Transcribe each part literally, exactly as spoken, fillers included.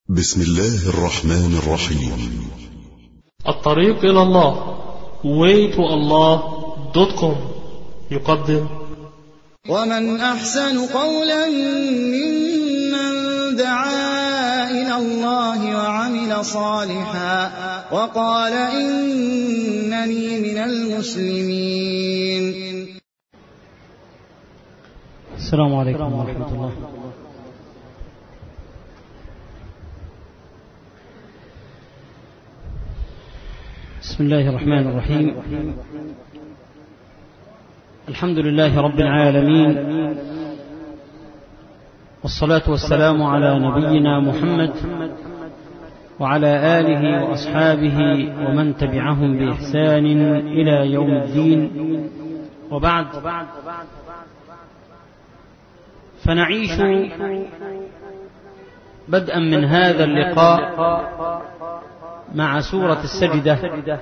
بسم الله الرحمن الرحيم. الطريق إلى الله way to allah دوت كوم يقدم ومن أحسن قولا ممن دعا إلى الله وعمل صالحا وقال إنني من المسلمين. السلام عليكم ورحمة الله. بسم الله الرحمن الرحيم. الحمد لله رب العالمين، والصلاة والسلام على نبينا محمد وعلى آله وأصحابه ومن تبعهم بإحسان إلى يوم الدين، وبعد، فنعيش بدءا من هذا اللقاء مع سورة السجدة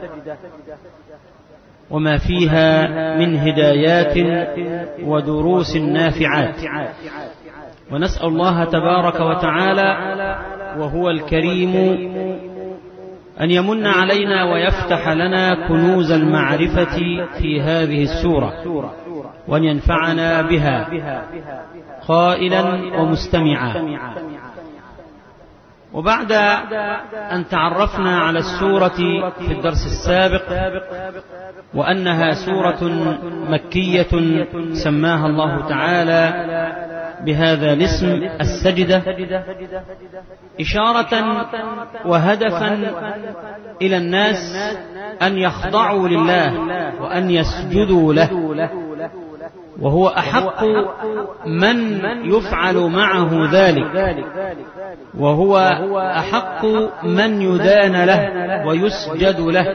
وما فيها من هدايات ودروس نافعات، ونسأل الله تبارك وتعالى وهو الكريم أن يمن علينا ويفتح لنا كنوز المعرفة في هذه السورة، وأن ينفعنا بها قائلا ومستمعا. وبعد أن تعرفنا على السورة في الدرس السابق وأنها سورة مكية سماها الله تعالى بهذا الاسم السجدة، إشارة وهدفا إلى الناس أن يخضعوا لله وأن يسجدوا له، وهو أحق من يفعل معه ذلك، وهو أحق من يدان له ويسجد له،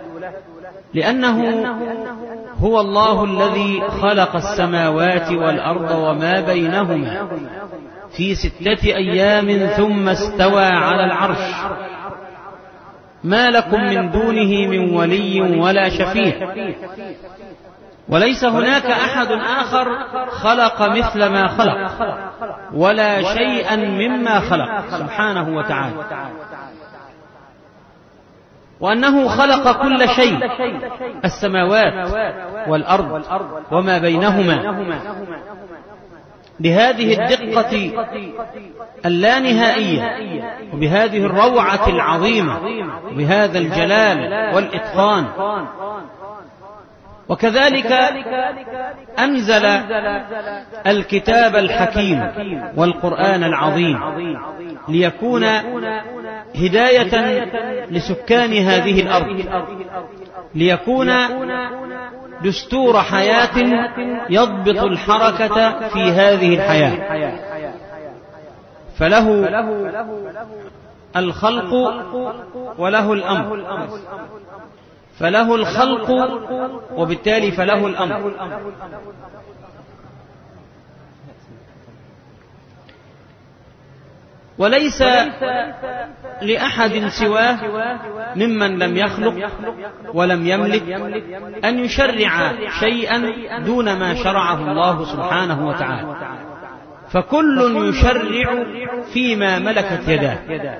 لأنه هو الله الذي خلق السماوات والأرض وما بينهما في ستة أيام ثم استوى على العرش، ما لكم من دونه من ولي ولا شفيع، وليس هناك أحد آخر خلق مثل ما خلق ولا شيئا مما خلق سبحانه وتعالى، وأنه خلق كل شيء، السماوات والأرض وما بينهما، بهذه الدقة اللانهائية وبهذه الروعة العظيمة وبهذا الجلال والإتقان. وكذلك أنزل الكتاب الحكيم والقرآن العظيم ليكون هداية لسكان هذه الأرض، ليكون دستور حياة يضبط الحركة في هذه الحياة، فله الخلق وله الأمر، فله الخلق وبالتالي فله الأمر. وليس لأحد سواه ممن لم يخلق ولم يملك أن يشرع شيئا دون ما شرعه الله سبحانه وتعالى، فكل يشرع فيما ملكت يداه.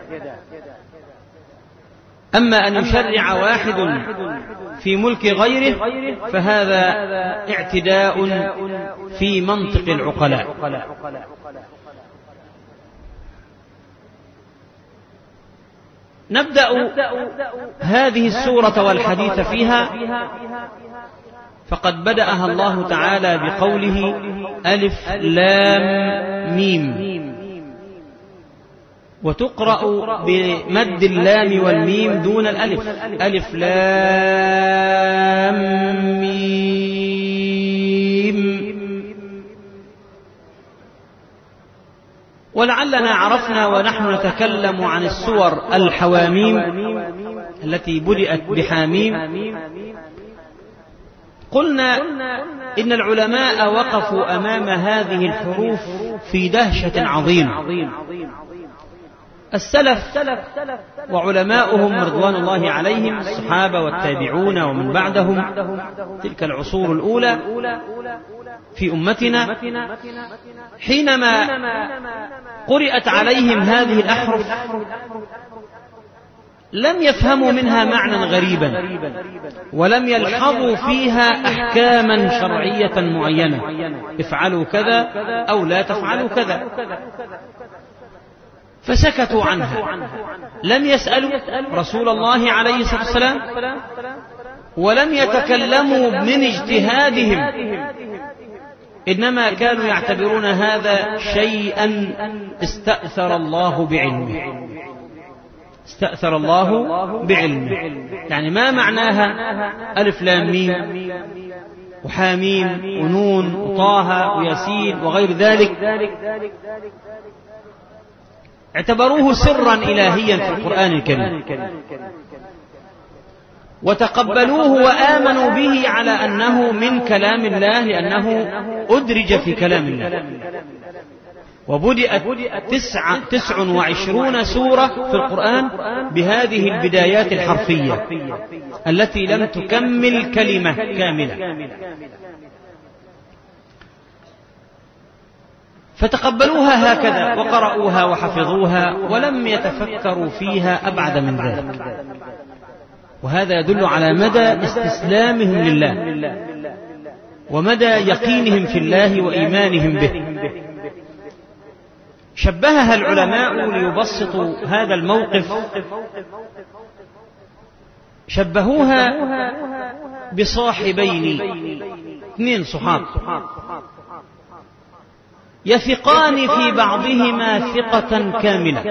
أما أن يشرع واحد في ملك غيره فهذا اعتداء في منطق العقلاء. نبدأ هذه السورة والحديث فيها، فقد بدأها الله تعالى بقوله ألف لام ميم، وتقرأ بمد اللام والميم دون الألف، ألف لام ميم. ولعلنا عرفنا ونحن نتكلم عن السور الحواميم التي بدأت بحاميم، قلنا إن العلماء وقفوا أمام هذه الحروف في دهشة عظيمة. السلف وعلماؤهم رضوان الله عليهم، الصحابة والتابعون ومن بعدهم، تلك العصور الأولى، في أمتنا حينما قرأت عليهم هذه الأحرف لم يفهموا منها معنى غريبا ولم يلحظوا فيها أحكاما شرعية معينة، افعلوا كذا أو لا تفعلوا كذا، فسكتوا عنها. لم يسألوا رسول الله عليه الصلاة والسلام ولم يتكلموا من اجتهادهم، إنما كانوا يعتبرون هذا شيئا استأثر الله بعلمه استأثر الله بعلمه. يعني ما معناها ألف لام ميم وحاميم ونون وطه وياسين وغير ذلك؟ اعتبروه سرا إلهيا في القرآن الكريم وتقبلوه وآمنوا به على أنه من كلام الله، لأنه أدرج في كلام الله. وبدأت تسع, تسع وعشرون سورة في القرآن بهذه البدايات الحرفية التي لم تكمل كلمة كاملة، فتقبلوها هكذا وقرأوها وحفظوها ولم يتفكروا فيها أبعد من ذلك. وهذا يدل على مدى استسلامهم لله ومدى يقينهم في الله وإيمانهم به. شبهها العلماء ليبسطوا هذا الموقف، شبهوها بصاحبين، اثنين صحاب يثقان في بعضهما ثقة كاملة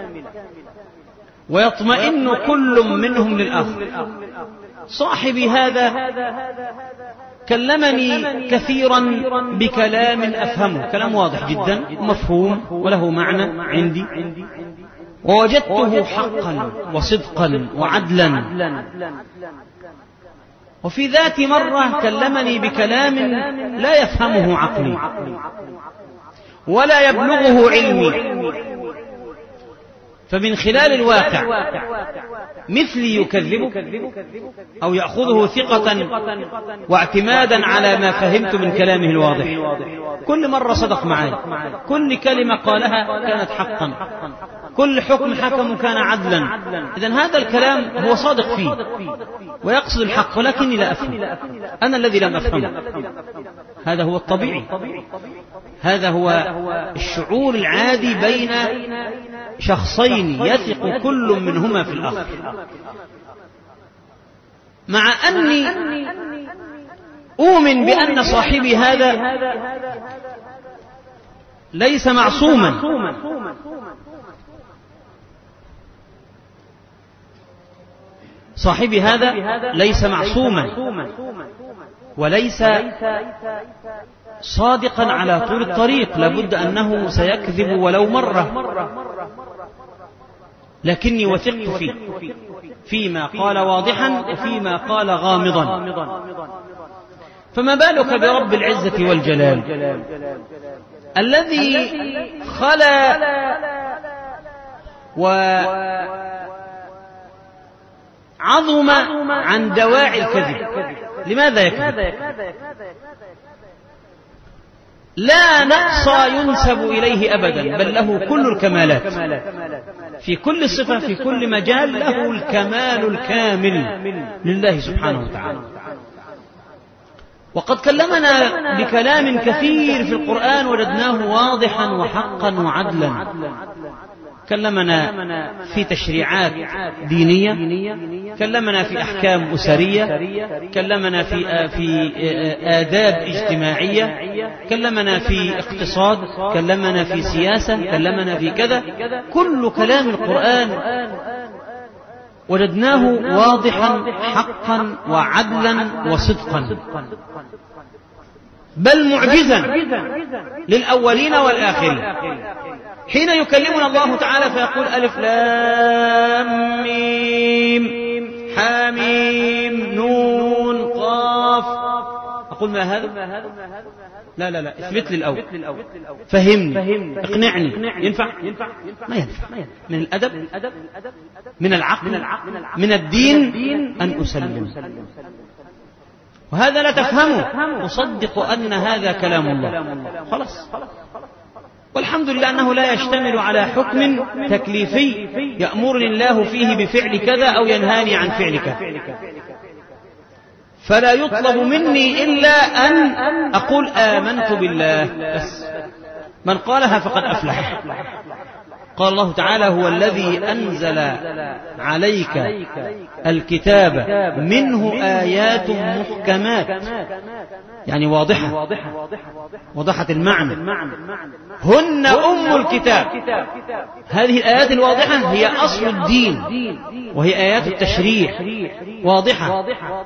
ويطمئن كل منهم للآخر. صاحبي هذا كلمني كثيرا بكلام أفهمه، كلام واضح جدا ومفهوم وله معنى عندي، ووجدته حقا وصدقا وعدلا. وفي ذات مرة كلمني بكلام لا يفهمه عقلي ولا يبلغه علمي، فمن خلال الواقع مثلي يكذبه أو يأخذه ثقة واعتمادا على ما فهمت من كلامه الواضح. كل مرة صدق معي، كل كلمة قالها كانت حقا، كل حكم حكم كان عدلا. إذن هذا الكلام هو صادق فيه ويقصد الحق، ولكني لا أفهم، أنا الذي لم أفهمه. هذا هو الطبيعي، هذا هو الشعور العادي بين شخصين يثق كل منهما في الآخر. مع أني أؤمن بأن صاحبي هذا ليس معصوما، صاحبي هذا ليس معصوما وليس صادقا على طول الطريق، لابد أنه سيكذب ولو مرة، لكني وثقت فيه فيما قال واضحا وفيما قال غامضا. فما بالك برب العزة والجلال الذي خلا وعظم عن دواعي الكذب. لماذا يكذب؟ لا نقص ينسب إليه أبدا، بل له كل الكمالات في كل صفة، في كل مجال له الكمال الكامل لله سبحانه وتعالى. وقد كلمنا بكلام كثير في القرآن وجدناه واضحا وحقا وعدلا. كلمنا في تشريعات دينية، كلمنا في أحكام أسرية، كلمنا في في آداب اجتماعية، كلمنا في اقتصاد، كلمنا في سياسة، كلمنا في كذا. كل كلام القرآن وجدناه واضحا حقا وعدلا وصدقا، بل معجزا للأولين والآخرين. حين يكلمنا الله تعالى فيقول ألف لام ميم حاميم نون قاف، أقول ما هذا؟ لا لا لا، اثبت لي الأول، فهمني، اقنعني. ينفع؟ ما ينفع. من الأدب، من العقل، من الدين أن أسلم. وهذا لا تفهمه، تصدق أن هذا كلام الله، خلاص. والحمد لله أنه لا يشتمل على حكم تكليفي يأمرني الله فيه بفعل كذا أو ينهاني عن فعل كذا، فلا يطلب مني إلا أن أقول آمنت بالله بس. من قالها فقد أفلح. قال الله تعالى: هو الذي أنزل عليك الكتاب منه آيات محكمات، يعني واضحة، وضحة المعنى، هن أم الكتاب. هذه الآيات الواضحة هي أصل الدين، وهي آيات التشريع واضحة.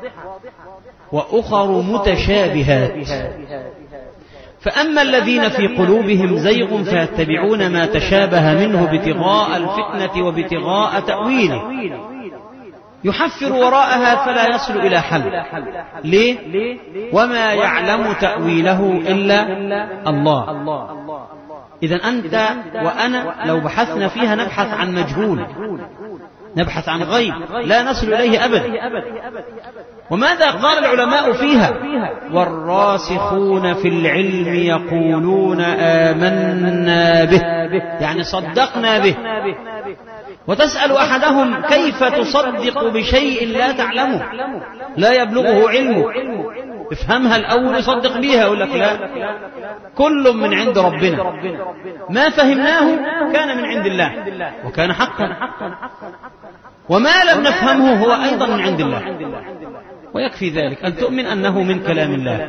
وأخر متشابهات، فأما الذين في قلوبهم زيغ فيتبعون ما تشابه منه ابتغاء الفتنة وابتغاء تأويله، يحفر وراءها فلا يصل إلى حل. ليه؟ وما يعلم تأويله إلا الله. إذن أنت وأنا لو بحثنا فيها نبحث عن مجهول، نبحث عن غيب لا نصل إليه أبدا. وماذا قال العلماء فيها؟ والراسخون في العلم يقولون آمنا به، يعني صدقنا به. وتسأل أحدهم كيف تصدق بشيء لا تعلمه، لا يبلغه علمه، افهمها الأول يصدق بيها. يقول لك لا، كل من عند ربنا، ما فهمناه كان من عند الله وكان حقا، وما لم نفهمه هو أيضا من عند الله، ويكفي ذلك أن تؤمن أنه من كلام الله.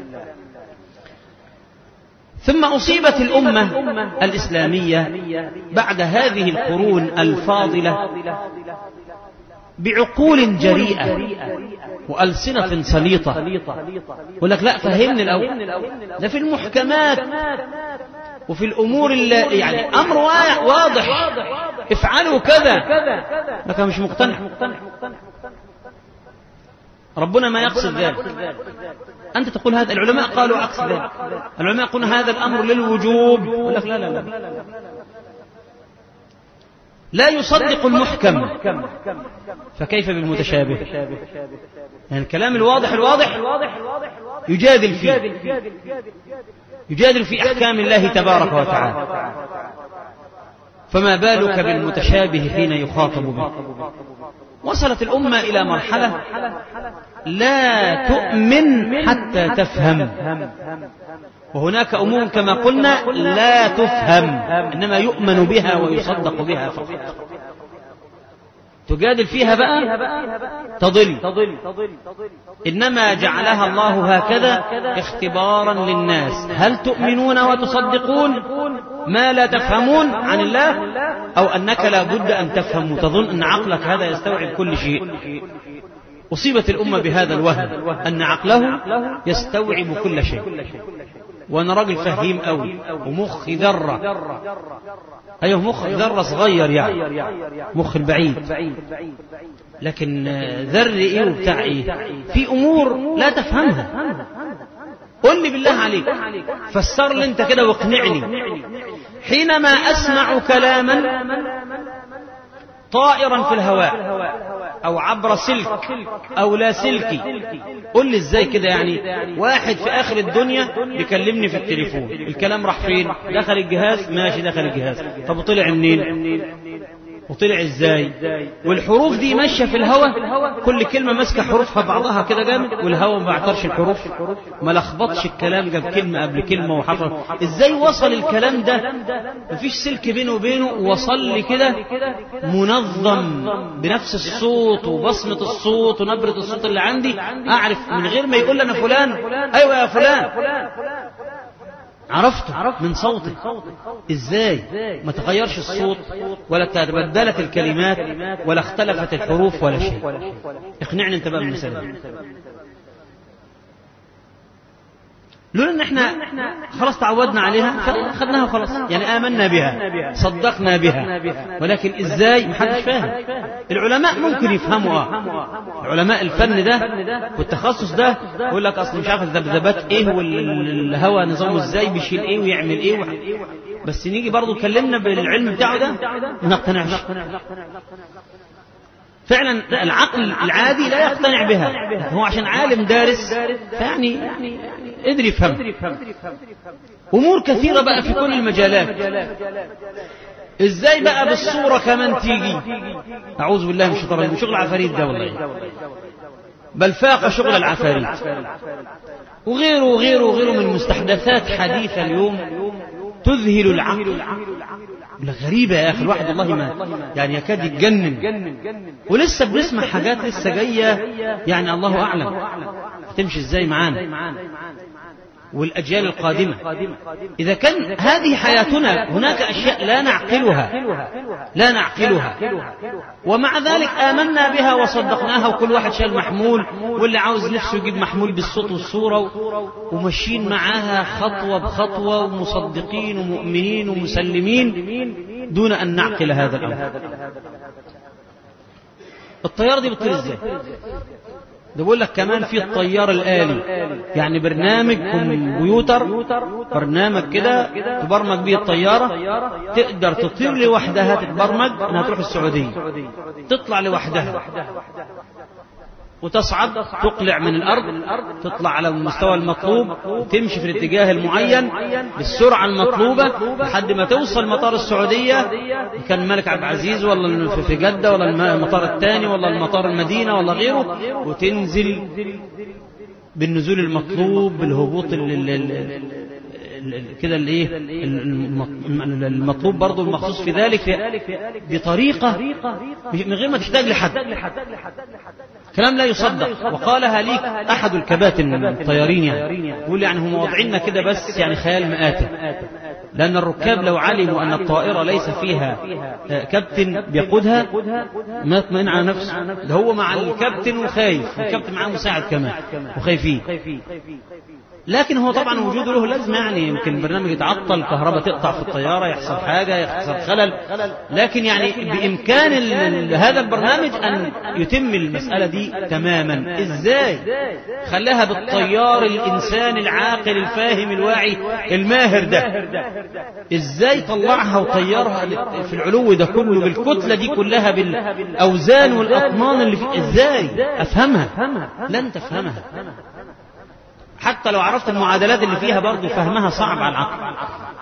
ثم أصيبت الأمة الإسلامية بعد هذه القرون الفاضلة بعقول جريئة وألسنة سليطة. يقول لك لا، فهمني الأول، ده في المحكمات وفي الأمور اللي يعني أمر واضح، افعلوا كذا، لكن مش مقتنع. ربنا ما يقصد ذلك، أنت تقول هذا. العلماء قالوا عكس ذلك، العلماء يقولون هذا الأمر للوجوب. يقول لك لا لا لا لا يصدق المحكم، فكيف بالمتشابه؟ يعني الكلام الواضح الواضح يجادل فيه، يجادل في أحكام الله تبارك وتعالى، فما بالك بالمتشابه حين يخاطب به؟ وصلت الأمة إلى مرحلة لا تؤمن حتى تفهم، وهناك أمور كما قلنا لا تفهم، إنما يؤمن بها ويصدق بها فقط. تجادل فيها بقى تضل. إنما جعلها الله هكذا اختبارا للناس، هل تؤمنون وتصدقون ما لا تفهمون عن الله، أو أنك لا بد أن تفهم وتظن أن عقلك هذا يستوعب كل شيء. أصيبت الأمة بهذا الوهم أن عقله يستوعب كل شيء، وأنا راجل فهيم قوي ومخي ذرة، أيوه مخ ذرة صغير يعني مخ البعيد، لكن ذر إيه وبتاع إيه؟ في أمور لا تفهمها. قل لي بالله عليك، فسر لي أنت كده واقنعني. حينما أسمع كلاما طائرا في الهواء أو عبر سلك أو لا سلكي، قل لي إزاي كده؟ يعني واحد في آخر الدنيا بيكلمني في التليفون، الكلام راح فين؟ دخل الجهاز، ماشي دخل الجهاز، طب وطلع منين؟ وطلع إزاي؟ والحروف دي ماشية في الهواء، كل كلمة ماسكة حروفها بعضها كده جامد، والهواء ما بعترش الحروف، ما لخبطش الكلام، جاب كلمة قبل كلمة وحصل. إزاي وصل الكلام ده؟ مفيش سلك بينه وبينه، وصل لي كده منظم بنفس الصوت وبصمة الصوت ونبرة الصوت اللي عندي، أعرف من غير ما يقول لنا فلان أيوة يا فلان، عرفته من صوته. إزاي؟ ما تغيرش الصوت ولا تبدلت الكلمات ولا اختلفت الحروف ولا شيء. اقنعني انت بقى بالمثال. لولا ان احنا خلاص تعودنا عليها خدناها وخلاص، يعني آمنا بها صدقنا بها، ولكن ازاي محدش فاهم. العلماء ممكن يفهموا، اه علماء الفن ده والتخصص ده يقول لك اصل مش عارف الذبذبات ايه والهواء نظامه ازاي بيشيل ايه ويعمل ايه، بس نيجي برضو كلمنا بالعلم بتاعه ده ما نقتنعش. فعلا العقل العادي لا يقتنع بها، هو عشان عالم دارس فيعني قدر يفهم. أمور كثيرة بقى في كل المجالات. إزاي بقى بالصورة كمان تيجي؟ أعوذ بالله من الشيطان الرجيم. شغل عفاريت ده والله، بل فاق شغل العفاريت، وغيره وغيره وغيره من مستحدثات حديثة اليوم تذهل العقل. غريبة يا أخي، الواحد والله ما يعني يكاد يتجنن، ولسه بنسمع حاجات لسه جاية يعني الله أعلم تمشي إزاي معانا والأجيال القادمة. إذا كان هذه حياتنا هناك أشياء لا نعقلها لا نعقلها ومع ذلك آمنا بها وصدقناها، وكل واحد شال محمول، واللي عاوز نفسه يجيب محمول بالصوت والصورة، ومشين معاها خطوة بخطوة، ومصدقين ومؤمنين ومسلمين دون أن نعقل هذا الأمر. الطيارة دي بتطير إزاي؟ ده بقول لك كمان في الطيار الآلي، يعني برنامج كمبيوتر، برنامج كده تبرمج به الطيارة، تقدر تطير لوحدها، تتبرمج انها تروح السعودية، تطلع لوحدها وتصعد، تقلع من الأرض، تطلع على المستوى المطلوب، تمشي في الاتجاه المعين بالسرعة المطلوبة لحد ما توصل مطار السعودية، كان الملك عبد العزيز ولا في جدة ولا المطار الثاني ولا المطار المدينة ولا غيره، وتنزل بالنزول المطلوب، بالهبوط كده الايه المطلوب برضو المخصوص في ذلك، بطريقة من غير ما تحتاج لحد. كلام لا يصدق. وقالها ليك أحد الكباتن الطيارين، يعني يقول يعني هم واضعيننا كده بس يعني خيال مآتة، لأن الركاب لو علموا أن الطائرة ليس فيها كابتن بيقودها ما يطمئن على نفسه، ده هو مع الكابتن وخايف، والكابتن معاه مساعد كمان وخايفين. لكن هو طبعا وجوده له لازمة، يعني يمكن البرنامج يتعطل، كهرباء تقطع في الطيارة، يحصل حاجة، يحصل خلل، لكن يعني بإمكان هذا البرنامج أن يتم المسألة دي تماما. إزاي خلاها بالطيار الإنسان العاقل الفاهم الواعي الماهر ده؟ إزاي طلعها وطيرها في العلو ده كله بالكتلة دي كلها بالأوزان والأطنان اللي في؟ إزاي أفهمها؟ لن تفهمها، حتى لو عرفت المعادلات اللي فيها برضو فهمها صعب على العقل.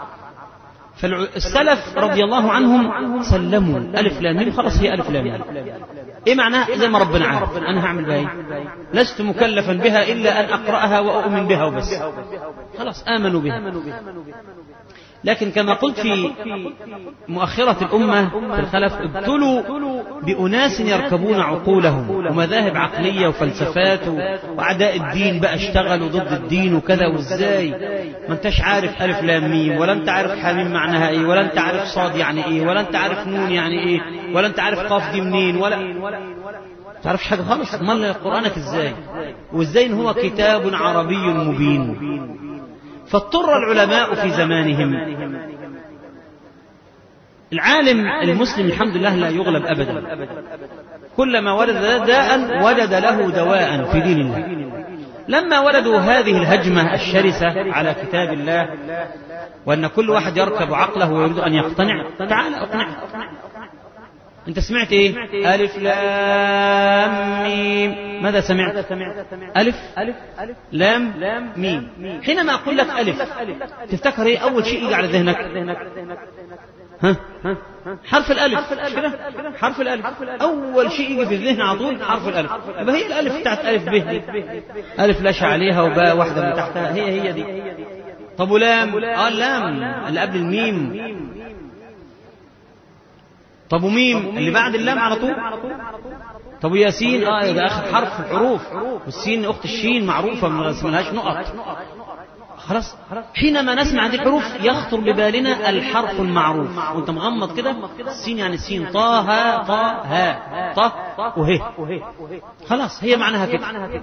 فالسلف رضي الله عنهم سلموا ألف لام ميم، خلاص هي ألف لام ميم. إيه معناها؟ زي ما ربنا عارف، أنا هعمل بها إيه؟ لست مكلفا بها إلا أن أقرأها وأؤمن بها وبس، خلاص آمنوا بها. لكن كما قلت في مؤخرة الأمة في الخلف، ابتلوا بأناس يركبون عقولهم ومذاهب عقلية وفلسفات، وأعداء الدين بقى اشتغلوا ضد الدين وكذا. وإزاي ما انتش عارف ألف لام ميم، ولا انت عارف حاميم معناها ايه، ولا انت عارف صاد يعني ايه، ولا انت عارف نون يعني ايه، ولا انت عارف قاف دي منين، ولا تعرفش حاجة خالص. امال قرآنك ازاي؟ وازاي ان هو كتاب عربي مبين؟ فاضطر العلماء في زمانهم. العالم المسلم الحمد لله لا يغلب أبدا، كلما وجد داء وجد له دواء في دين الله. لما وجدوا هذه الهجمة الشرسة على كتاب الله، وأن كل واحد يركب عقله ويريد أن يقتنع، تعال أقنع. أنت سمعت إيه؟ ألف لام ميم. ماذا سمعت؟ ألف لام ميم. حينما أقول لك ألف تفتكر إيه أول شيء يجي على ذهنك؟ ها؟ حرف الألف، كده حرف الألف أول شيء يجي في الذهن على طول، حرف الألف. يبقى هي الألف بتاعت ألف به دي، ألف لا شيء عليها وباء واحدة من تحتها، هي هي دي. طب ولام؟ آه اللام اللي قبل الميم. طب وميم اللي بعد اللام على طول. طب وياسين؟ اه ده اخر حرف الحروف، والسين اخت الشين معروفه ما لهاش نقط. خلاص حينما نسمع هذه الحروف يخطر ببالنا الحرف المعروف، وانت مغمض كده، السين يعني السين، طه طه ها طه وهي، خلاص هي معناها كده.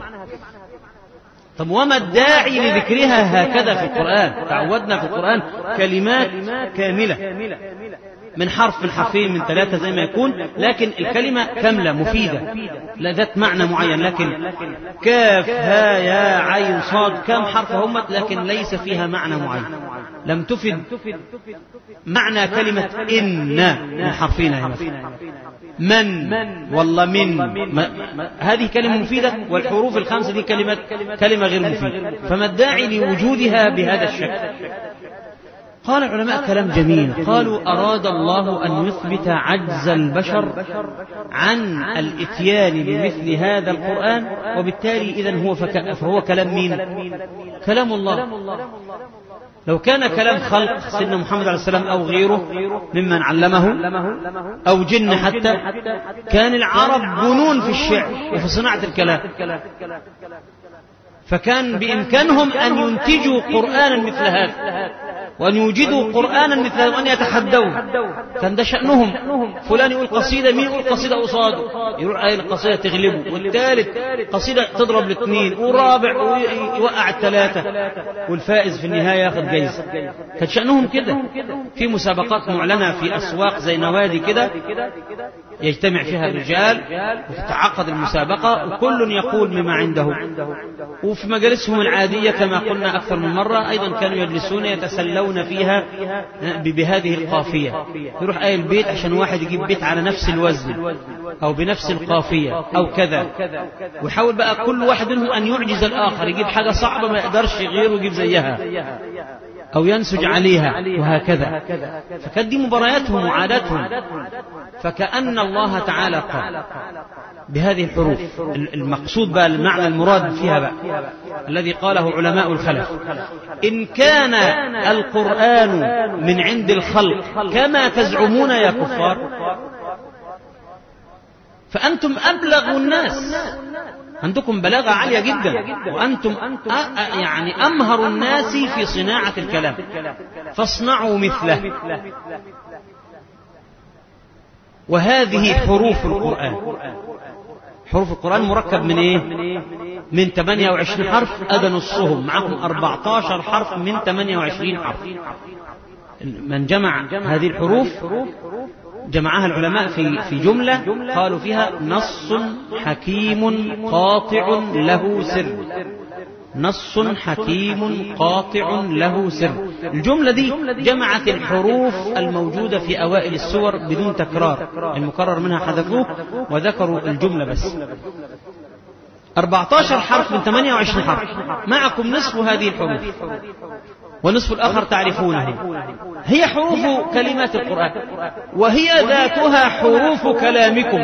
طب وما الداعي لذكرها هكذا في القرآن؟ تعودنا في القرآن كلمات كاملة من حرف من حرفين من ثلاثة زي ما يكون، لكن الكلمة كاملة مفيدة لا ذات معنى معين. لكن كاف ها يا عين صاد كم حرف هم، لكن ليس فيها معنى معين. لم تفد معنى كلمة إن من حرفين من والله من ما هذه كلمة مفيدة، والحروف الخمسة دي كلمة كلمة غير مفيدة، فما الداعي لوجودها بهذا الشكل؟ قال العلماء كلام جميل، قالوا أراد الله أن يثبت عجز البشر عن الإتيان بمثل هذا القرآن، وبالتالي إذن هو فهو كلام مين؟ كلام الله. لو كان كلام خلق سيدنا محمد عليه السلام أو غيره ممن علمه أو جن حتى، كان العرب جنون في الشعر وفي صناعة الكلام، فكان بإمكانهم أن ينتجوا قرآنا مثل هذا، وأن يوجدوا قرآنا مثل هذا، وأن يتحدوا. كان ده شأنهم، فلان يقول قصيدة، مين يقول قصيدة قصاده، يقول آية القصيدة تغلبه، والثالث قصيدة تضرب الاثنين، والرابع يوقع الثلاثة، والفائز في النهاية ياخذ جايزة. كان شأنهم كده. في مسابقات معلنة في أسواق زي نوادي كده يجتمع فيها الرجال وتتعقد المسابقة، وكل يقول مما عنده. وفي مجالسهم العادية كما قلنا أكثر من مرة أيضا كانوا يجلسون يتسلون فيها بهذه القافية، يروح آي البيت عشان واحد يجيب بيت على نفس الوزن أو بنفس القافية أو كذا، ويحاول بقى كل واحد منهم أن يعجز الآخر، يجيب حاجة صعبة ما يقدرش غيره يجيب زيها أو ينسج عليها وهكذا. فكانت دي مبارياتهم وعاداتهم. فكأن الله تعالى قال بهذه الحروف، المقصود بقى المعنى المراد فيها بقى الذي قاله علماء الخلف: إن كان القرآن من عند الخلق كما تزعمون يا كفار، فأنتم أبلغ الناس، عندكم بلاغة عالية جدا، وأنتم يعني أمهر الناس في صناعة الكلام، فاصنعوا مثله. وهذه حروف القرآن. حروف القرآن مركب من إيه؟ من ثمانية وعشرين حرف، أدى نصهم، معكم أربعة عشر حرف من ثمانية وعشرين حرف. من جمع هذه الحروف جمعها العلماء في في جملة قالوا فيها نص حكيم قاطع له سر. نص حكيم قاطع له سر. الجملة دي جمعت الحروف الموجودة في أوائل السور بدون تكرار، المكرر منها حذفوه وذكروا الجملة بس. أربعة عشر حرف من ثمانية وعشرين حرف، معكم نصف هذه الحروف والنصف الآخر تعرفونه. هي حروف كلمات القرآن، وهي ذاتها حروف كلامكم.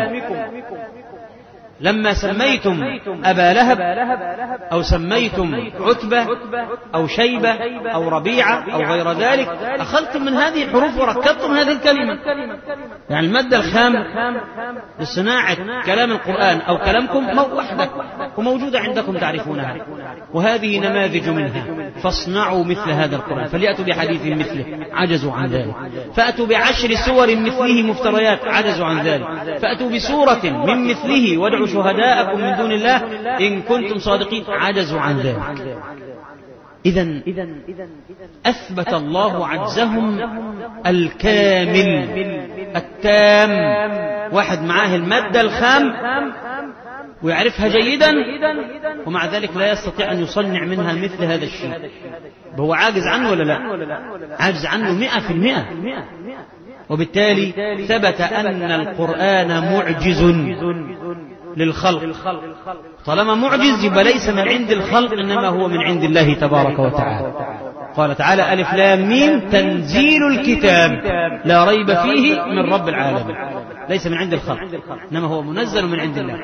لما سميتم أبا لهب أو سميتم عتبة أو شيبة أو ربيعة أو غير ذلك، أخذتم من هذه الحروف وركبتم هذه الكلمة. يعني المادة الخام لصناعة كلام القرآن أو كلامكم وحدك وموجودة عندكم تعرفونها، وهذه نماذج منها. فاصنعوا مثل هذا القرآن، فليأتوا بحديث مثله، عجزوا عن ذلك. فأتوا بعشر سور مثله مفتريات، عجزوا عن ذلك. فأتوا بسورة من مثله وادعوا شهداءكم من دون الله إن كنتم صادقين، عجزوا عن ذلك. إذن أثبت الله عجزهم الكامل التام. واحد معاه المادة الخام ويعرفها جيدا، ومع ذلك لا يستطيع أن يصنع منها مثل هذا الشيء. هو عاجز عنه ولا لا؟ عاجز عنه مئة في المئة. وبالتالي ثبت أن القرآن معجز للخلق. طالما معجز يبقى ليس من عند الخلق، إنما هو من عند الله تبارك وتعالى. قال تعالى: ألف لام ميم تنزيل الكتاب لا ريب فيه من رب العالمين. ليس من عند الخلق، إنما هو منزل من عند الله.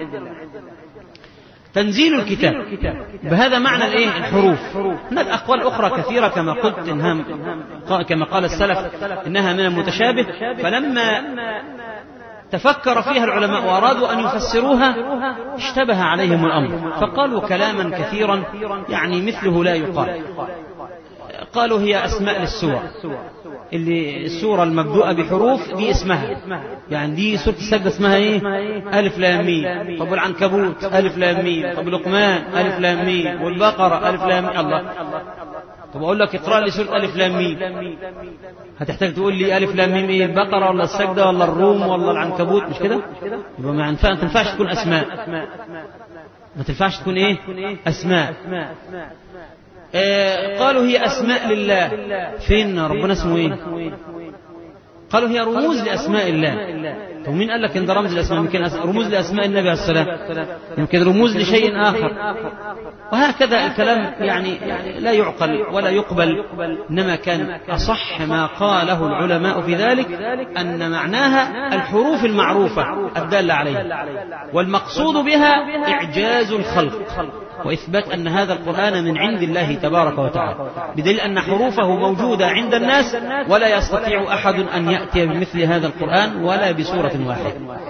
تنزيل الكتاب بهذا معنى الايه؟ الحروف. هناك أقوال أخرى كثيرة كما قلت إنها كما قال السلف إنها من المتشابه، فلما تفكر فيها العلماء وأرادوا أن يفسروها اشتبه عليهم الأمر، فقالوا كلاما كثيرا يعني مثله لا يقال. قالوا هي أسماء للسور، اللي السورة المبدوءة بحروف دي اسمها، يعني دي سورة السجدة اسمها ايه؟ ألف لام ميم. طب العنكبوت ألف لام ميم. طب لقمان ألف لام ميم. والبقرة ألف لام ميم. الله. طب أقول لك اقرأ لي سورة ألف لام ميم، هتحتاج تقول لي ألف لام ميم ايه؟ البقرة ولا السجدة ولا الروم ولا العنكبوت؟ مش كده؟ يبقى ما تنفعش تكون أسماء، ما تنفعش تكون ايه؟ أسماء. آه قالوا هي أسماء لله. فين ربنا اسمه إيه؟ قالوا هي رموز لأسماء الله. ومين قال لك إن ده رمز لأسماء؟ يمكن رموز لأسماء النبي عليه السلام، يمكن رموز لشيء آخر، وهكذا الكلام يعني لا يعقل ولا يقبل. إنما كان أصح ما قاله العلماء في ذلك أن معناها الحروف المعروفة الدالة عليها، والمقصود بها إعجاز الخلق وإثبات أن هذا القرآن من عند الله تبارك وتعالى، بدليل أن حروفه موجودة عند الناس ولا يستطيع أحد أن يأتي بمثل هذا القرآن ولا بسورة واحدة.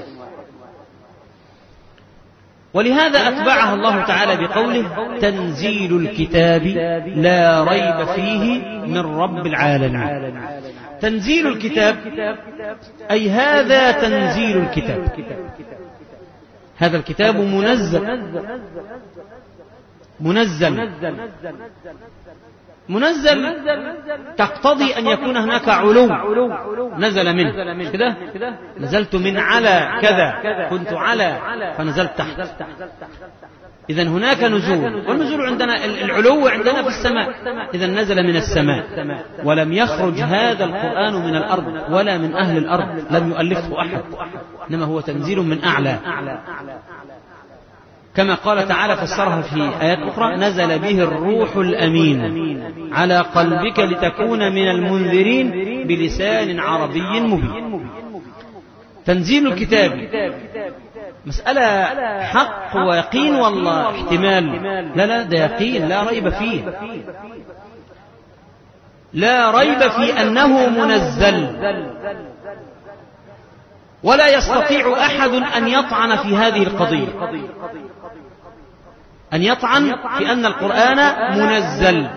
ولهذا أتبعها الله تعالى بقوله تنزيل الكتاب لا ريب فيه من رب العالمين. تنزيل الكتاب أي هذا تنزيل الكتاب، هذا الكتاب منزل منزل منزل تقتضي أن يكون هناك علو نزل منه، مش كده؟ نزلت من على كذا، كنت على فنزلت تحت. إذن هناك نزول، والنزول عندنا العلو عندنا في السماء، إذن نزل من السماء، ولم يخرج هذا القرآن من الأرض ولا من أهل الأرض، لم يؤلفه أحد، إنما هو تنزيل من أعلى، كما قال تعالى فسرها في آيات أخرى نزل به الروح الأمين على قلبك لتكون من المنذرين بلسان عربي مبين. تنزيل الكتاب مسألة حق ويقين والله احتمال؟ لا لا، ده يقين لا ريب فيه، لا ريب في أنه منزل، ولا يستطيع أحد أن يطعن في هذه القضية، أن يطعن في أن القرآن منزل.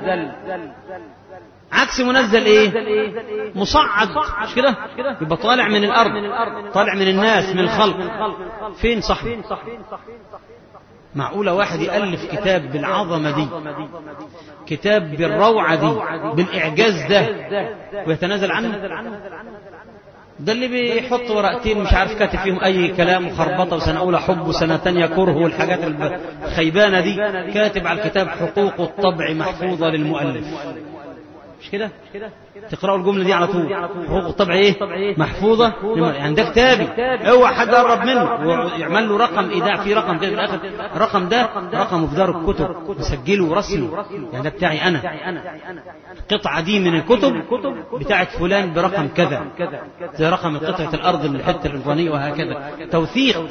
عكس منزل إيه؟ مصعد، مش كده؟ يبقى طالع من الأرض، طالع من الناس، من الخلق. فين صاحبه؟ معقولة واحد يألف كتاب بالعظمة دي، كتاب بالروعة دي، بالإعجاز ده، ويتنازل عنه؟ ده اللي بيحط ورقتين مش عارف كاتب فيهم أي كلام وخربطة، وسنة أولى حب وسنة تانية كره والحاجات الخيبانة دي، كاتب على الكتاب حقوق الطبع محفوظة للمؤلف، مش كده؟ تقرأوا الجملة دي على طول، حقوق الطبع ايه؟ محفوظة، يعني ده كتابي، اوعى حد يقرب منه ويعمل له رقم ايداع، في رقم كده في الاخر، الرقم ده رقمه في دار الكتب، مسجله رسمي، يعني ده بتاعي انا، القطعة دي من الكتب بتاعت فلان برقم كذا، زي رقم قطعة الارض من الحتة الفلانية، وهكذا توثيق.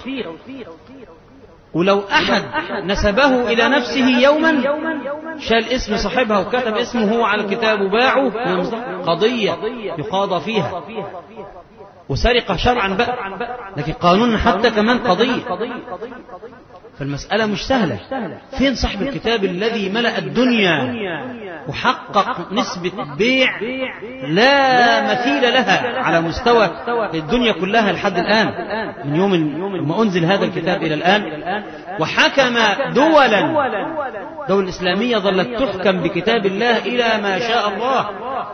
ولو أحد نسبه إلى نفسه يوما، شال اسم صاحبها وكتب اسمه هو على الكتاب وباعه، قضية يقاضى فيها، وسرقة شرعا بقى، لكن قانون حتى كمان قضية. فالمسألة مش سهلة. فين صاحب الكتاب الذي ملأ الدنيا وحقق نسبة بيع لا مثيل لها على مستوى الدنيا كلها لحد الآن، من يوم ما أنزل هذا الكتاب إلى الآن، وحكم دولا، دول الإسلامية ظلت تحكم بكتاب الله إلى ما شاء الله،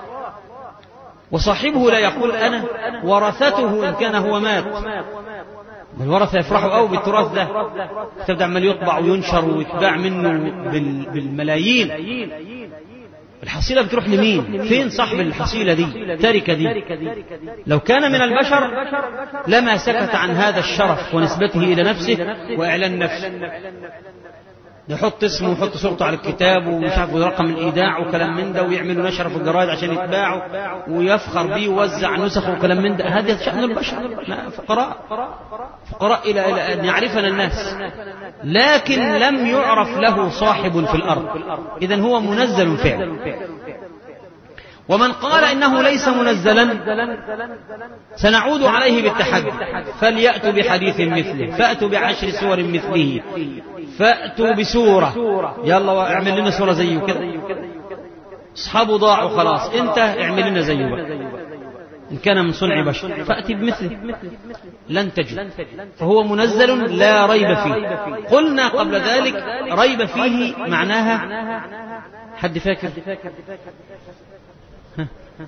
وصاحبه لا يقول أنا، ورثته إن كان هو مات، الورثة يفرحوا قوي بالتراث ده، الكتاب ده عمال يطبع وينشر ويتباع منه بالملايين، الحصيلة بتروح لمين؟ فين صاحب الحصيلة دي؟ التركة دي لو كان من البشر لما سكت عن هذا الشرف ونسبته إلى نفسه وإعلان نفسه، يحط اسمه ويحط صورته على الكتاب ومش عارف رقم الإيداع وكلام من ده، ويعملوا نشر في الجرايد عشان يتباعوا، ويفخر بيه ويوزع نسخ وكلام من ده. هذا شأن البشر، فقراء فقراء إلى إلى أن يعرفنا الناس، لكن لم يعرف له صاحب في الأرض، إذن هو منزل فعلا. ومن قال إنه ليس منزلا سنعود عليه بالتحدي، فليأتوا بحديث مثله، فأتوا بعشر سور مثله، فأتوا بسورة، يلا اعمل لنا سورة زيه كده، اصحابه ضاعوا خلاص، انت اعمل لنا زيه بقى، إن كان من صنع بشر فأتي بمثله، لن تجد. فهو منزل لا ريب فيه. قلنا قبل ذلك ريب فيه معناها، حد فاكر؟ ها.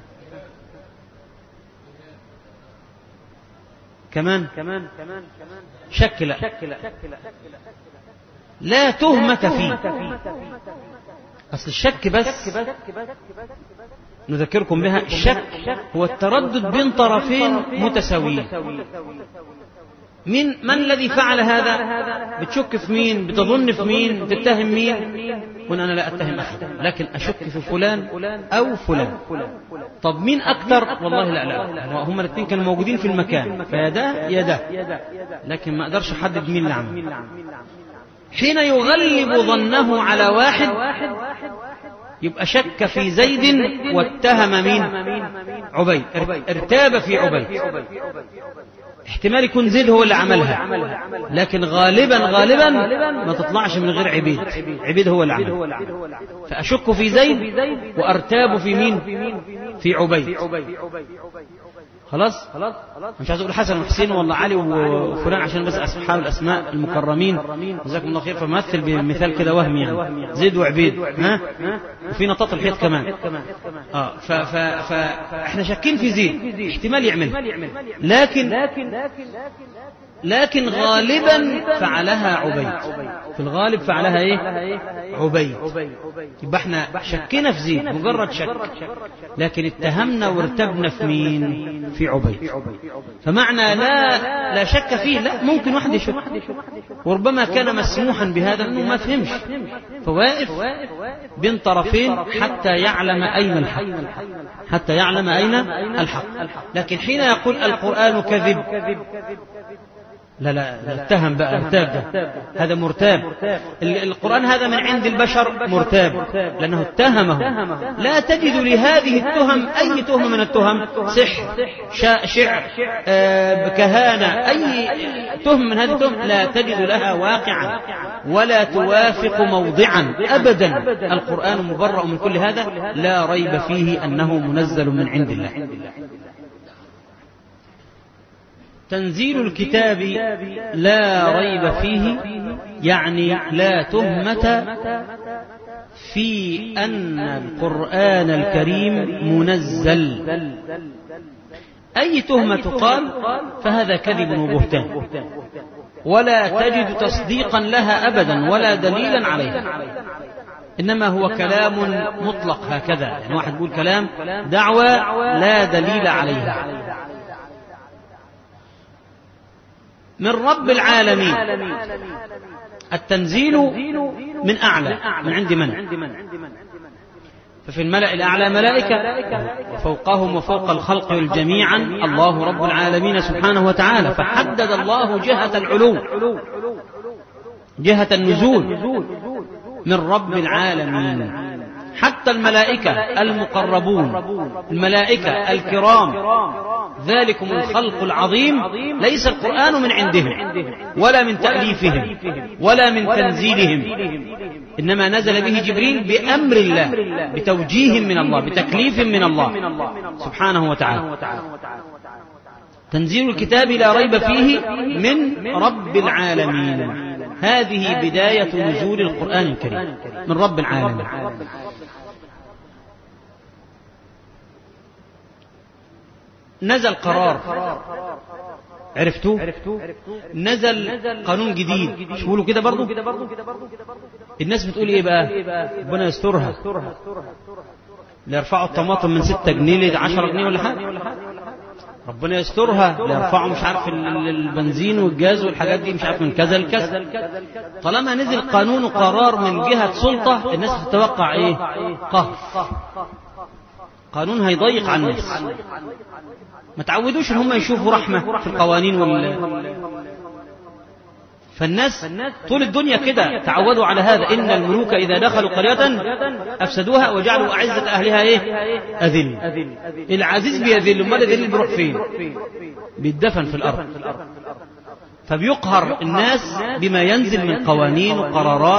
كمان شك لا، لا تهمة فيه، أصل الشك بس نذكركم بها، الشك هو التردد بين طرفين متساويين. مين من الذي فعل هذا؟ بتشك في مين؟ بتظن في مين؟ بتتهم مين؟ قلنا أنا لا أتهم أحدا، لكن أشك في فلان أو فلان. طب مين أكثر؟ والله لا لا هم الاثنين كانوا موجودين في المكان، فيدا يدا، لكن ما أقدرش أحدد مين اللي عمل. حين يغلب ظنه على واحد يبقى شك في زيد واتهم مين؟ عبيد، ارتاب في عبيد. احتمال يكون زيد هو اللي عملها، لكن غالبا غالبا ما تطلعش من غير عبيد، عبيد هو اللي عملها. فأشك في زيد وارتاب في مين؟ في عبيد. خلاص مش عايز اقول حسن وحسين والله علي وفلان عشان بس اصحاب الاسماء المكرمين جزاكم الله خير، فمثل بمثال كده وهمي يعني زيد وعبيد، ها وفي نطاط الحيط كمان. اه ف ف فاحنا شاكين في زيد، احتمال يعمل، لكن لكن غالبا فعلها عبيد، في الغالب فعلها ايه؟ عبيد. يبقى احنا شكينا في زيد مجرد شك، لكن اتهمنا وارتبنا في مين؟ في عبيد. فمعنى لا لا شك فيه، لا ممكن واحد يشك، وربما كان مسموحا بهذا انه ما فهمش، فواقف بين طرفين حتى يعلم اين الحق، حتى يعلم اين الحق. لكن حين يقول القرآن كذب، لا لا اتهم بقى، ارتاب ده، هذا مرتاب. القرآن هذا من عند البشر مرتاب لأنه اتهمه. لا تجد لهذه التهم أي تهمة من التهم، سحر، شعر، آه كهانة، أي تهم من هذه التهم لا تجد لها واقعا ولا توافق موضعا أبدا. القرآن مبرأ من كل هذا، لا ريب فيه أنه منزل من عند الله. تنزيل الكتاب لا ريب فيه، يعني لا تهمة في أن القرآن الكريم منزل. أي تهمة تقال فهذا كذب وبهتان، ولا تجد تصديقا لها أبدا ولا دليلا عليها، إنما هو كلام مطلق هكذا. يعني واحد يقول كلام دعوة لا دليل عليها. من رب العالمين، التنزيل من أعلى، من عند من؟ ففي الملأ الأعلى ملائكة، وفوقهم وفوق الخلق جميعا الله رب العالمين سبحانه وتعالى. فحدد الله جهة العلو، جهة النزول من رب العالمين. حتى الملائكة المقربون، الملائكة الكرام، ذلكم الخلق العظيم، ليس القرآن من عندهم ولا من تأليفهم ولا من تنزيلهم، إنما نزل به جبريل بأمر الله، بتوجيه من الله، بتكليف من الله سبحانه وتعالى. تنزيل الكتاب لا ريب فيه من رب العالمين. هذه بداية نزول القرآن الكريم من رب العالمين. نزل قرار، عرفتوه؟ نزل قانون جديد، مش بيقولوا كده برضو؟ الناس بتقول ايه بقى؟ ربنا يسترها، لا يرفعوا الطماطم من ستة جنيه ل عشرة جنيه ولا حاجة، ربنا يسترها، لا يرفعوا مش عارف البنزين والجاز والحاجات دي مش عارف من كذا لكذا. طالما نزل قانون وقرار من جهة سلطة، الناس تتوقع ايه؟ قهر، قانون هيضيق على الناس. ما تعودوش ان هم يشوفوا رحمة في القوانين وال... فالناس طول الدنيا كده تعودوا على هذا. إن الملوك إذا دخلوا قرية أفسدوها وجعلوا أعزة أهلها إيه؟ أذل. العزيز بيذل، امال الذل بيروح فين؟ بيدفن في الأرض. فبيقهر الناس بما ينزل من قوانين وقرارات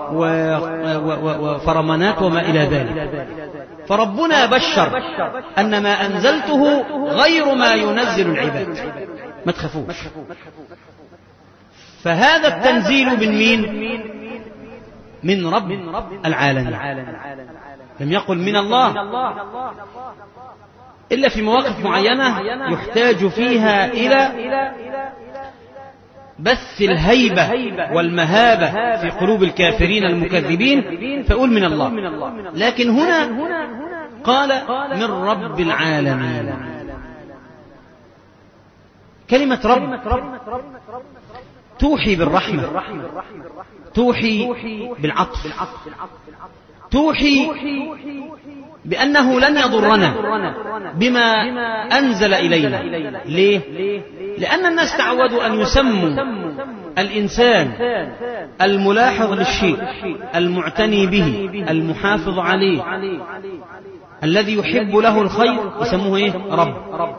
وفرمانات وما إلى ذلك. فربنا بشر أن ما أنزلته غير ما ينزل العباد، ما تخافوش. فهذا التنزيل من مين؟ من رب العالمين. لم يقل من الله إلا في مواقف معينة يحتاج فيها إلى بث الهيبة والمهابة في قلوب الكافرين المكذبين فقول من الله. لكن هنا قال من رب العالمين. كلمة رب توحي بالرحمة، توحي بالعطف، توحي بأنه لن يضرنا بما أنزل إلينا. ليه؟ لأن الناس تعودوا أن يسموا الإنسان الملاحظ للشيء، المعتني به، المحافظ عليه، الذي يحب له الخير، يسموه إيه؟ رب.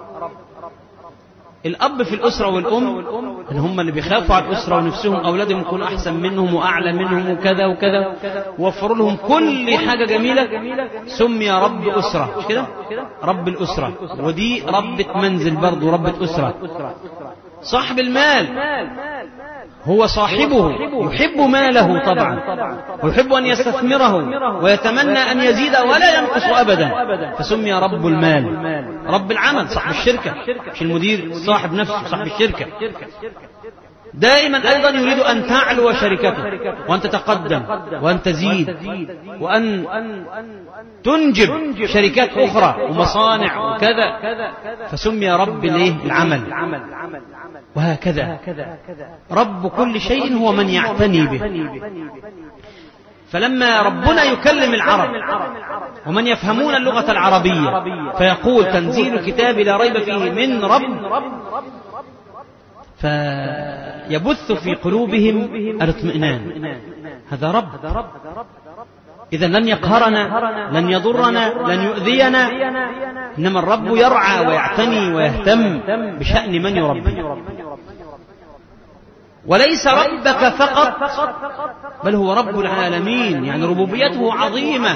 الأب في الأسرة والأم اللي هم اللي بيخافوا على الأسرة ونفسهم أولادهم يكونوا أحسن منهم وأعلى منهم وكذا وكذا، ووفروا لهم كل حاجة جميلة، سمي رب أسرة، مش كده؟ رب الأسرة. ودي ربة منزل برضو، ربة أسرة. صاحب المال هو صاحبه يحب ماله طبعا، ويحب أن يستثمره ويتمنى أن يزيد ولا ينقص أبدا، فسمي رب المال. رب العمل صاحب الشركة، مش المدير صاحب نفسه، صاحب الشركة. دائما أيضا يريد أن تعلو شركته وأن تتقدم وأن تزيد وأن تنجب شركات أخرى ومصانع وكذا، فسمي رب العمل. وهكذا رب كل شيء هو من يعتني به. فلما ربنا يكلم العرب ومن يفهمون اللغة العربية فيقول تنزيل الكتاب لا ريب فيه من رب، فيبث في قلوبهم الاطمئنان، هذا رب. إذا لن يقهرنا، لن يضرنا، لن يؤذينا، إنما الرب يرعى ويعتني ويهتم بشأن من يربي. وليس ربك فقط، بل هو رب العالمين، يعني ربوبيته عظيمة.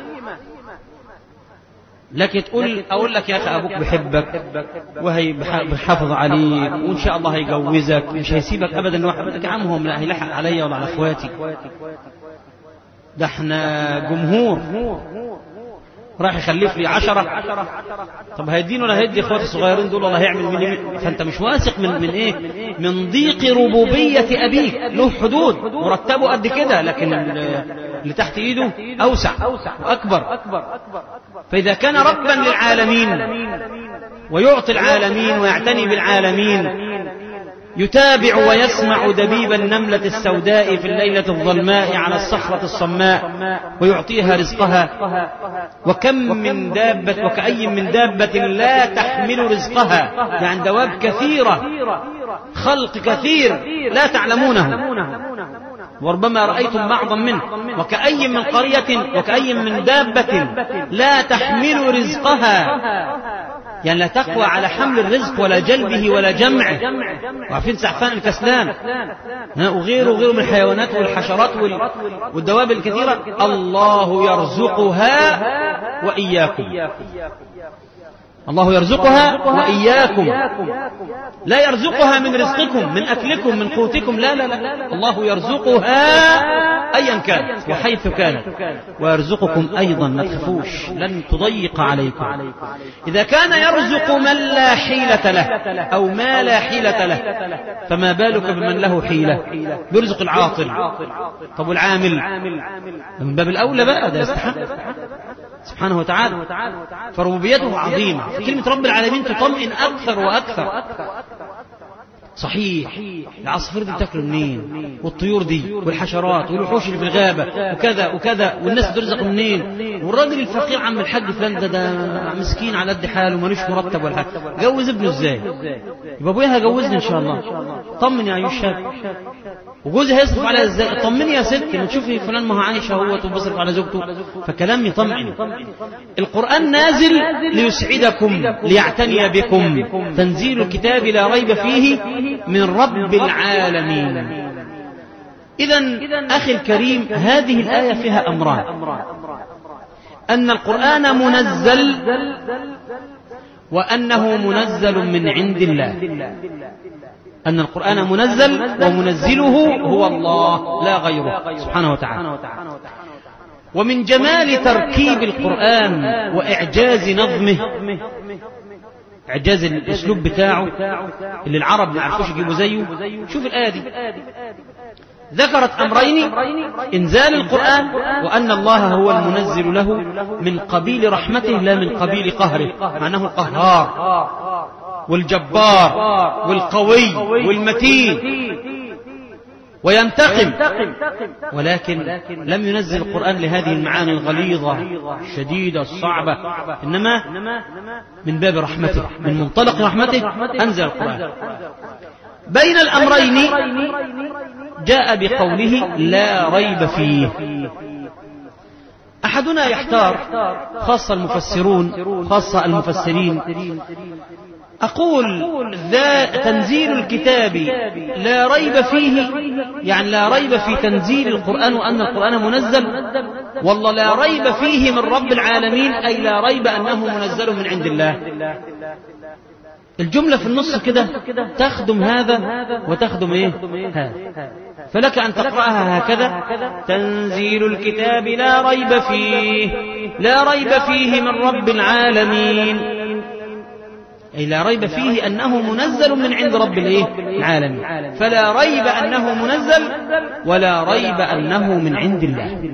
لكن تقول أقول لك يا أخي أبوك بحبك وهي بحافظ عليك وإن شاء الله هيجوزك، مش هيسيبك أبدا لوحدك. يا عم هو لا هيلحق عليا ولا على أخواتي، ده احنا جمهور راح يخلف لي عشرة، طب هيدين ولا هيدي اخواتي الصغيرين دول ولا هيعمل من؟ فانت مش واثق من من ايه؟ من ضيق ربوبية ابيك. له حدود مرتبه قد كده، لكن اللي تحت ايده اوسع واكبر. فاذا كان ربا للعالمين ويعطي العالمين ويعتني بالعالمين، يتابع ويسمع دبيب النملة السوداء في الليلة الظلماء على الصخرة الصماء ويعطيها رزقها. وكم من دابة وكأي من دابة لا تحمل رزقها، يعني دواب كثيرة، خلق كثير لا تعلمونه وربما رأيتم بعضا منه. وكأي من قرية وكأي من دابة لا تحمل رزقها، يعني لا تقوى على حمل الرزق ولا جلبه ولا جمعه. وعارفين سعفان الكسلان وغيره وغيره من الحيوانات والحشرات والدواب الكثيرة، الله يرزقها وإياكم. الله يرزقها وإياكم، لا يرزقها من رزقكم من أكلكم من قوتكم، لا لا لا، الله يرزقها أيا كان وحيث كانت، ويرزقكم أيضا، ما تخافوش لن تضيق عليكم. إذا كان يرزق من لا حيلة له أو ما لا حيلة له، فما بالك بمن له حيلة بيرزق العاطل. طب والعامل من باب الأولى بقى، ده يستحق سبحانه وتعالى. فربوبيته عظيمة. كلمة رب العالمين تطمئن أكثر وأكثر. صحيح العصافير دي بتاكل منين، والطيور دي والحشرات والوحوش اللي في الغابة وكذا وكذا، والناس بترزق منين، والراجل الفقير عم الحاج فلان ده ده مسكين على قد حاله ومالوش مرتب ولا حاجة، جوز ابنه ازاي؟ يبقى ابويا هجوزني ان شاء الله. طمن يا عيوش شاب. وجوزي هيصرف عليها ازاي؟ طمني يا ست، ما تشوفي فلان ما هو عايش اهوت وبيصرف على زوجته. فكلام يطمئن. القرآن نازل ليسعدكم ليعتني بكم، تنزيل الكتاب لا ريب فيه من رب العالمين. إذن أخي الكريم، هذه الآية فيها أمران: أن القرآن منزل، وأنه منزل من عند الله. أن القرآن منزل ومنزله هو الله لا غيره سبحانه وتعالى. ومن جمال تركيب القرآن وإعجاز نظمه إعجاز الأسلوب بتاعه اللي العرب ما عرفوش يجيبوا زيه. شوف الآية دي ذكرت أمرين: إنزال القرآن، وأن الله هو المنزل له من قبيل رحمته لا من قبيل قهره، مع أنه القهار والجبار والقوي والمتين وينتقم، ولكن لم ينزل القرآن لهذه المعاني الغليظة الشديدة الصعبة، إنما من باب رحمته، من منطلق رحمته أنزل القرآن. بين الأمرين جاء بقوله لا ريب فيه. أحدنا يحتار، خاصة المفسرون خاصة المفسرين، أقول ذا تنزيل الكتاب لا ريب فيه، يعني لا ريب في تنزيل القرآن وأن القرآن منزل، والله لا ريب فيه من رب العالمين، أي لا ريب أنه منزل من عند الله. الجملة في النص كده تخدم هذا وتخدم إيه هذا، فلك أن تقرأها هكذا: تنزيل الكتاب لا ريب فيه، لا ريب فيه من رب العالمين، أي لا ريب فيه أنه منزل من عند رب العالمين، فلا ريب أنه منزل ولا ريب أنه من عند الله.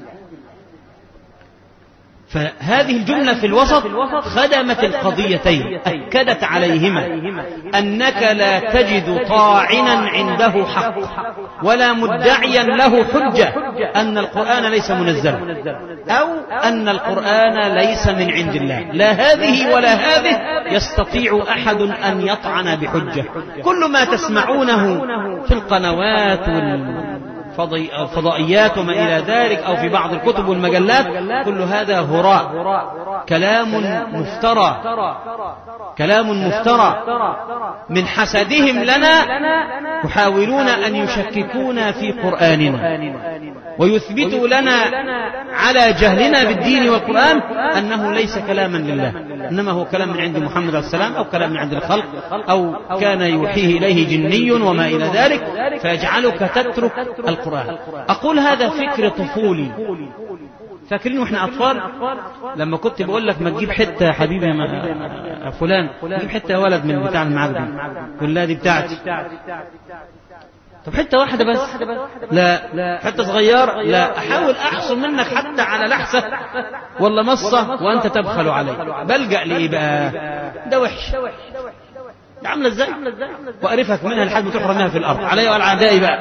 فهذه الجملة في الوسط خدمت القضيتين، أكدت عليهما أنك لا تجد طاعنا عنده حق ولا مدعيا له حجة أن القرآن ليس منزلا أو أن القرآن ليس من عند الله، لا هذه ولا هذه يستطيع أحد أن يطعن بحجة. كل ما تسمعونه في القنوات الفضائيات وما إلى ذلك أو في بعض الكتب والمجلات، كل هذا هراء، كلام مفترى، كلام مفترى من حسدهم لنا، يحاولون أن يشككونا في قرآننا ويثبتوا لنا على جهلنا بالدين والقرآن أنه ليس كلاما لله، إنما هو كلام من عند محمد عليه السلام أو كلام من عند الخلق أو كان يوحيه إليه جني وما إلى ذلك، فيجعلك تترك القرآن. أقول هذا فكر طفولي. فاكرين واحنا أطفال لما كنت بقول لك ما تجيب حتة يا حبيبي يا فلان، تجيب حتة يا ولد من بتاع المعجم، كلها دي بتاعتي. طب حتة واحدة بس؟ لا. حتة صغيرة؟ لا. أحاول أحصل منك حتى على لحسة ولا مصة وأنت تبخل علي، بلجأ لإيه بقى؟ ده وحش، ده عاملة ازاي؟ وأعرفك منها لحد ما تحرمها في الأرض علي والعدائي بقى.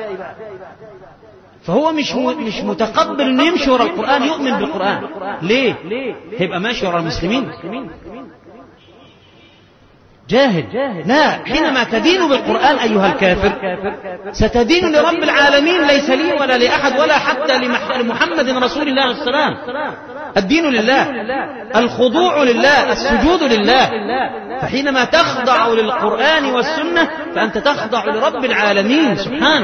فهو مش مش متقبل انه يمشي ورا القرآن، يؤمن بالقرآن. ليه؟ هيبقى ماشي ورا المسلمين؟ جاهل. لا، حينما تدين بالقرآن أيها الكافر ستدين لرب العالمين، ليس لي ولا لأحد ولا حتى لمحمد رسول الله عليه السلام. الدين لله، الخضوع لله، السجود لله. فحينما تخضع للقرآن والسنة فأنت تخضع لرب العالمين سبحانه.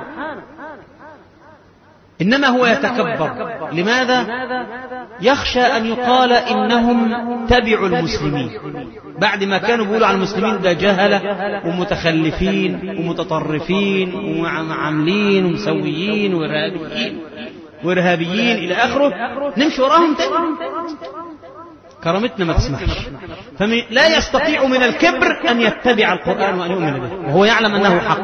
إنما هو يتكبر. لماذا؟ يخشى أن يقال إنهم تبعوا المسلمين، بعد ما كانوا بيقولوا على المسلمين ده جهلة ومتخلفين ومتطرفين وعاملين ومسويين وإرهابيين وإرهابيين إلى آخره، نمشي وراهم تاني. كرامتنا ما تسمحش، فلا يستطيع من الكبر أن يتبع القرآن وأن يؤمن به وهو يعلم أنه حق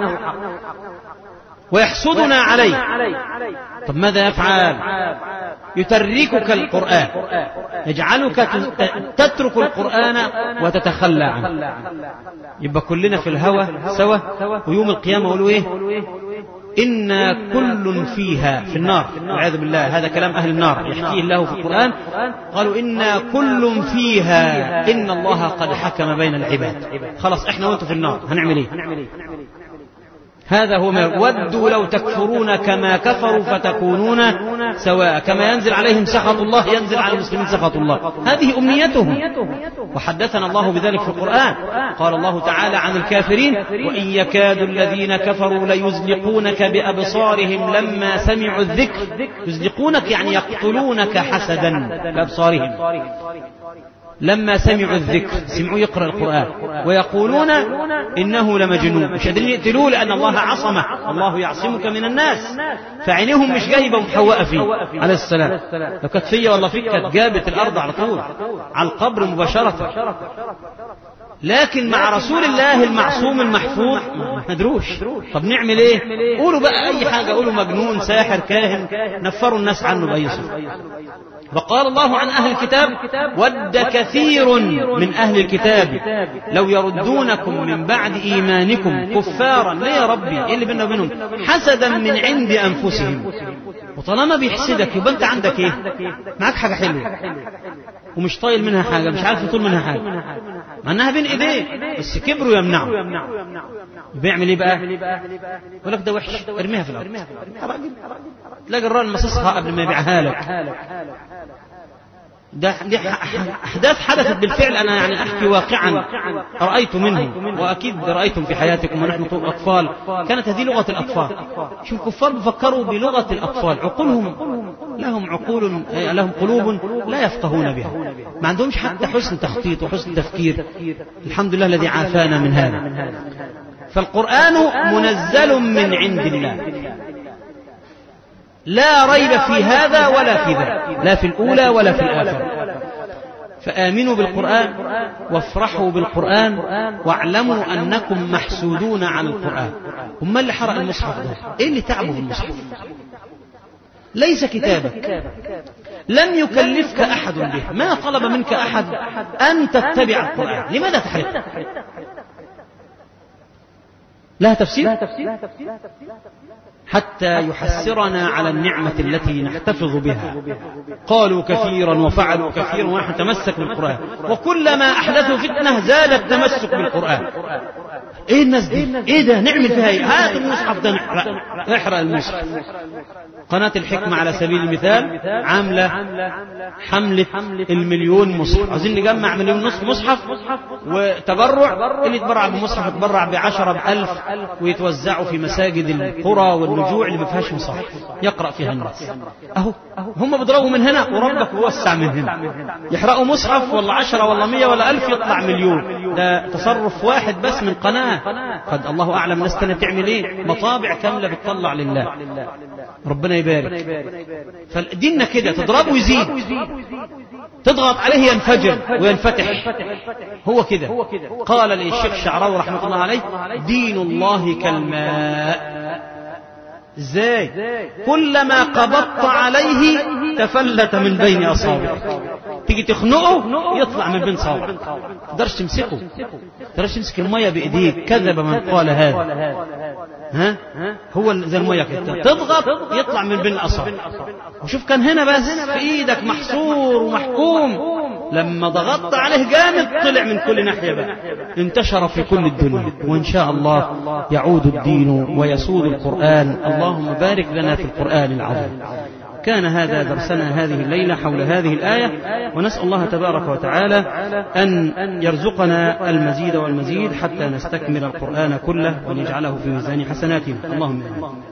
ويحسدنا عليه. طب ماذا يفعل؟ يتركك القرآن، يجعلك تترك القرآن وتتخلى عنه. يبقى كلنا في الهوى سوا، ويوم القيامة يقولوا إيه؟ إنا كل فيها في النار، والعياذ بالله. هذا كلام أهل النار يحكيه الله في القرآن. قالوا إنا كل فيها إن الله قد حكم بين العباد. خلاص إحنا وأنتم في النار، هنعمل إيه؟ هذا هو ما ودوا لو تكفرون كما كفروا فتكونون سواء، كما ينزل عليهم سخط الله ينزل على المسلمين سخط الله. هذه أمنيتهم، وحدثنا الله بذلك في القرآن. قال الله تعالى عن الكافرين: وإن يكاد الذين كفروا ليزلقونك بأبصارهم لما سمعوا الذكر. يزلقونك يعني يقتلونك حسدا بأبصارهم لما سمعوا الذكر، سمعوا يقرأ القرآن، ويقولون إنه لمجنون. مش قادرين يقتلوه لأن الله عصمه، الله يعصمك من الناس. فعينيهم مش جايبة ومحوقة فيه عليه السلام. لو كانت فيا والله فيك كانت جابت الأرض على طول على القبر مباشرة. لكن مع رسول الله المعصوم المحفوظ ما ندروش. طب نعمل ايه؟ قولوا بقى اي حاجة، قولوا مجنون، ساحر، كاهن، نفروا الناس عنه بأي صفة. وقال الله عن أهل الكتاب: ود كثير من أهل الكتاب لو يردونكم من بعد إيمانكم كفارا. ليه يا ربي؟ إيه اللي بيننا وبينهم؟ حسدا من عند أنفسهم. وطالما بيحسدك يبقى أنت عندك إيه؟ معك حاجة حلوة ومش طايل منها حاجة، مش عارف يطول منها حاجة، مع أنها بين إيديه بس كبروا يمنعوا. بيعمل إيه بقى؟ يقول لك ده وحش، ارميها في الأرض. تلاقي الراجل مصصها قبل ما يبيعها لك. ده دي أحداث حدثت بالفعل، أنا يعني أحكي واقعا رأيت منه، وأكيد رأيتم في حياتكم ونحن أطفال. كانت هذه لغة الأطفال. شو الكفار بفكروا بلغة الأطفال، عقولهم لهم عقول، لهم قلوب لا يفقهون بها، ما عندهمش حتى حسن تخطيط وحسن تفكير. الحمد لله الذي عافانا من هذا. فالقرآن منزل من عند الله، لا ريب في هذا ولا في ذاك، لا في الأولى ولا في الآخرة. فآمنوا بالقرآن وافرحوا بالقرآن واعلموا أنكم محسودون على القرآن. هم اللي حرق المصحف ده، إيه اللي تعبوا في المصحف؟ ليس كتابك، لم يكلفك أحد به، ما طلب منك أحد أن تتبع القرآن، لماذا تحرق؟ لها تفسير حتى يحسرنا على النعمة التي نحتفظ بها. قالوا كثيرا وفعلوا كثيرا ونحن نتمسك بالقرآن، وكلما أحدثوا فتنة زاد التمسك بالقرآن. ايه الناس دي؟ ايه ده؟ نعمل فيها ايه؟ هات المصحف ده نحرق، احرق المصحف. قناة الحكمة على سبيل المثال عاملة حملة المليون مصحف، عايزين نجمع مليون نصف مصحف وتبرع، اللي يتبرع بمصحف يتبرع بعشرة بألف ويتوزعوا في مساجد القرى والنجوع اللي ما فيهاش مصحف يقرأ فيها الناس. اهو هم بيضربوا من هنا وربك بيوسع من هنا، يحرقوا مصحف ولا عشرة ولا مية ولا ألف يطلع مليون. ده تصرف واحد بس من قناة، قد الله أعلم الناس تانية تعمل ايه، مطابع كاملة بتطلع لله. ربنا يبارك. فديننا كده، تضربه يزيد، تضغط عليه ينفجر وينفتح. هو كده. قال لي الشيخ الشعراوي رحمة الله عليه: دين الله كالماء. ازاي؟ كلما قبضت عليه تفلت من بين أصابعك. تيجي تخنقه يطلع من بين صوابعك، تقدرش تمسكه، تقدرش تمسك المية بإيديك. كذب من قال هذا. ها؟ هو زي المية كده، تضغط يطلع من بين الأصابع. وشوف كان هنا بس في إيدك محصور ومحكوم، لما ضغطت عليه جامد طلع من كل ناحية بقى، انتشر في كل الدنيا. وإن شاء الله يعود الدين ويسود القرآن. اللهم بارك لنا في القرآن العظيم. كان هذا درسنا هذه الليلة حول هذه الآية، ونسأل الله تبارك وتعالى أن يرزقنا المزيد والمزيد حتى نستكمل القرآن كله ونجعله في ميزان حسناتنا. اللهم آمين.